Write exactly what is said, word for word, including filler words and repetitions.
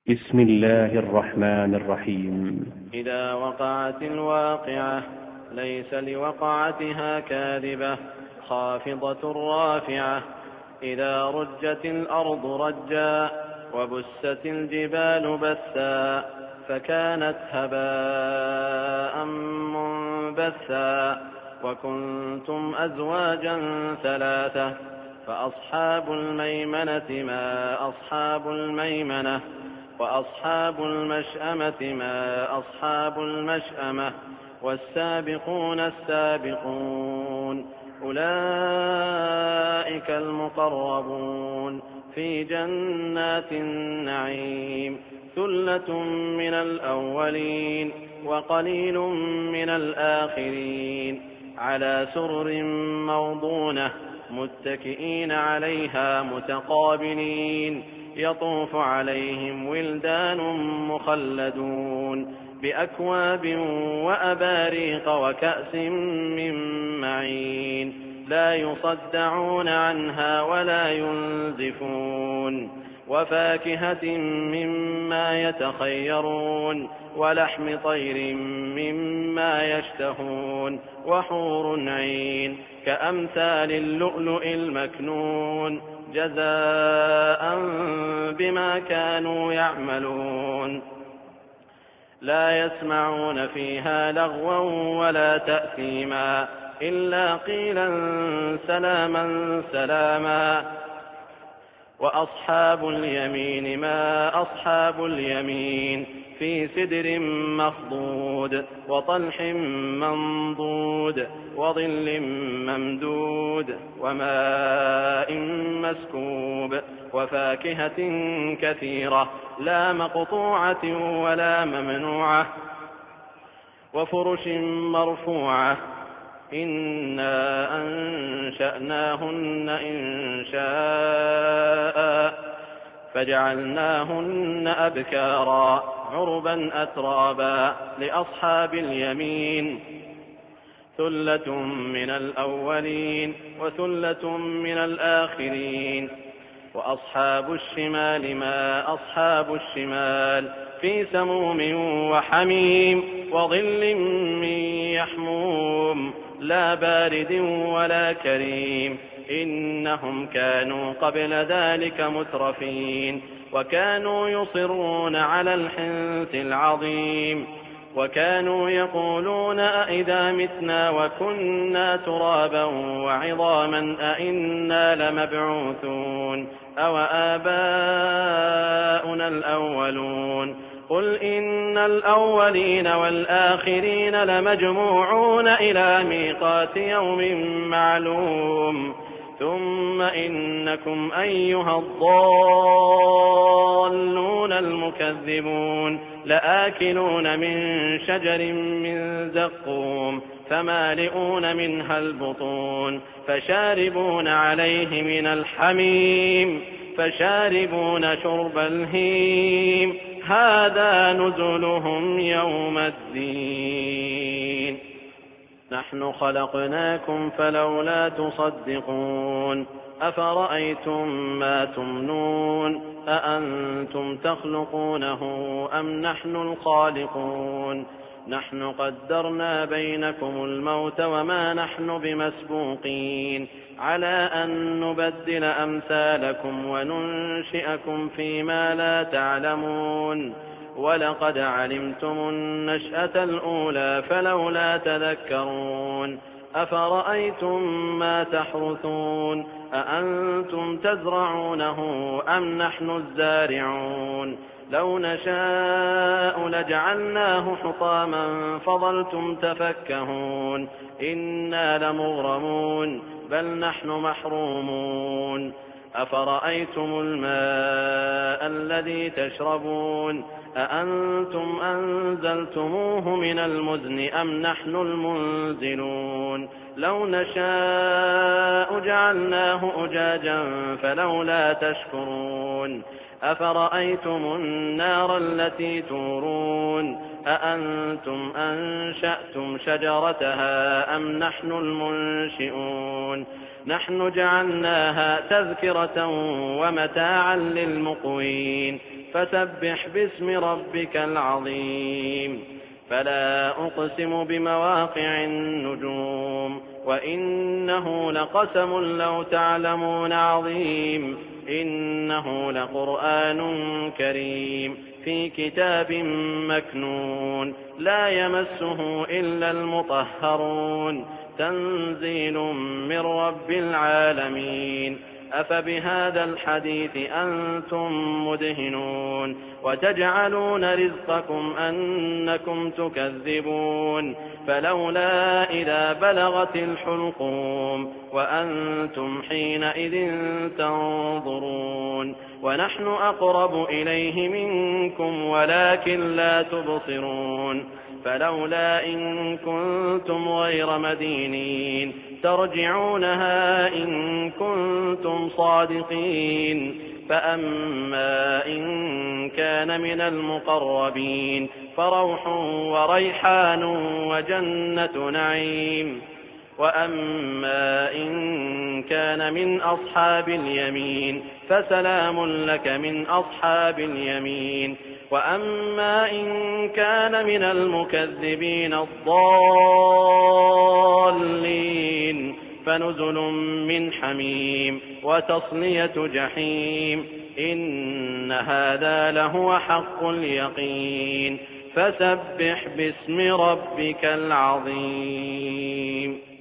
بسم الله الرحمن الرحيم. إذا وقعت الواقعة ليس لوقعتها كاذبة خافضة رافعة. إذا رجت الأرض رجا وبست الجبال بثا فكانت هباء منبثا وكنتم أزواجا ثلاثة فأصحاب الميمنة ما أصحاب الميمنة وأصحاب المشأمة ما أصحاب المشأمة والسابقون السابقون أولئك المقربون في جنات النعيم ثلة من الأولين وقليل من الآخرين على سرر موضونة متكئين عليها متقابلين يطوف عليهم ولدان مخلدون بأكواب وأباريق وكأس من معين لا يصدعون عنها ولا ينزفون وفاكهة مما يتخيرون ولحم طير مما يشتهون وحور عين كأمثال اللؤلؤ المكنون جزاء بما كانوا يعملون لا يسمعون فيها لغوا ولا تأثيما إلا قيلا سلاما سلاما. وأصحاب اليمين ما أصحاب اليمين في سدر مخضود وطلح منضود وظل ممدود وماء مسكوب وفاكهة كثيرة لا مقطوعة ولا ممنوعة وفرش مرفوعة إنا أنشأناهن إنشاء فجعلناهن أبكارا عربا أترابا لأصحاب اليمين ثلة من الأولين وثلة من الآخرين. وأصحاب الشمال ما أصحاب الشمال في سموم وحميم وظل من يحموم لا بارد ولا كريم إنهم كانوا قبل ذلك مترفين وكانوا يصرون على الحنث العظيم وكانوا يقولون أئذا متنا وكنا ترابا وعظاما أئنا لمبعوثون أو آباؤنا الأولون قل إن الأولين والآخرين لمجموعون إلى ميقات يوم معلوم ثم إنكم أيها الضالون المكذبون لآكلون من شجر من زقوم فمالئون منها البطون فشاربون عليه من الحميم فشاربون شرب الهيم هذا نزلهم يوم الدين نحن خلقناكم فلولا تصدقون أفرأيتم ما تمنون أأنتم تخلقونه أم نحن الخالقون نحن قدرنا بينكم الموت وما نحن بمسبوقين على أن نبدل أمثالكم وننشئكم فيما لا تعلمون ولقد علمتم النشأة الأولى فلولا تذكرون أفرأيتم ما تحرثون أأنتم تزرعونه أم نحن الزارعون لو نشاء لجعلناه حطاما فظلتم تفكهون إنا لمغرمون بل نحن محرومون أفرأيتم الماء الذي تشربون أأنتم أنزلتموه من المزن أم نحن المنزلون لو نشاء جعلناه أجاجا فلولا تشكرون أفرأيتم النار التي تورون أأنتم أنشأتم شجرتها أم نحن المنشئون نحن جعلناها تذكرة ومتاعا للمقوين فسبح باسم ربك العظيم فلا أقسم بمواقع النجوم وإنه لقسم لو تعلمون عظيم إنه لقرآن كريم في كتاب مكنون لا يمسه إلا المطهرون تنزيل من رب العالمين أفبهذا الحديث أنتم مدهنون وتجعلون رزقكم أنكم تكذبون فلولا إذا بلغت الحلقوم وأنتم حينئذ تنظرون ونحن أقرب إليه منكم ولكن لا تبصرون فلولا إن كنتم غير مدينين ترجعونها إن كنتم صادقين فأما إن كان من المقربين فروح وريحان وجنة نعيم وأما إن كان من أصحاب اليمين فسلام لك من أصحاب اليمين وأما إن كان من المكذبين الضالين فنزل من حميم وتصلية جحيم إن هذا لهو حق اليقين فسبح باسم ربك العظيم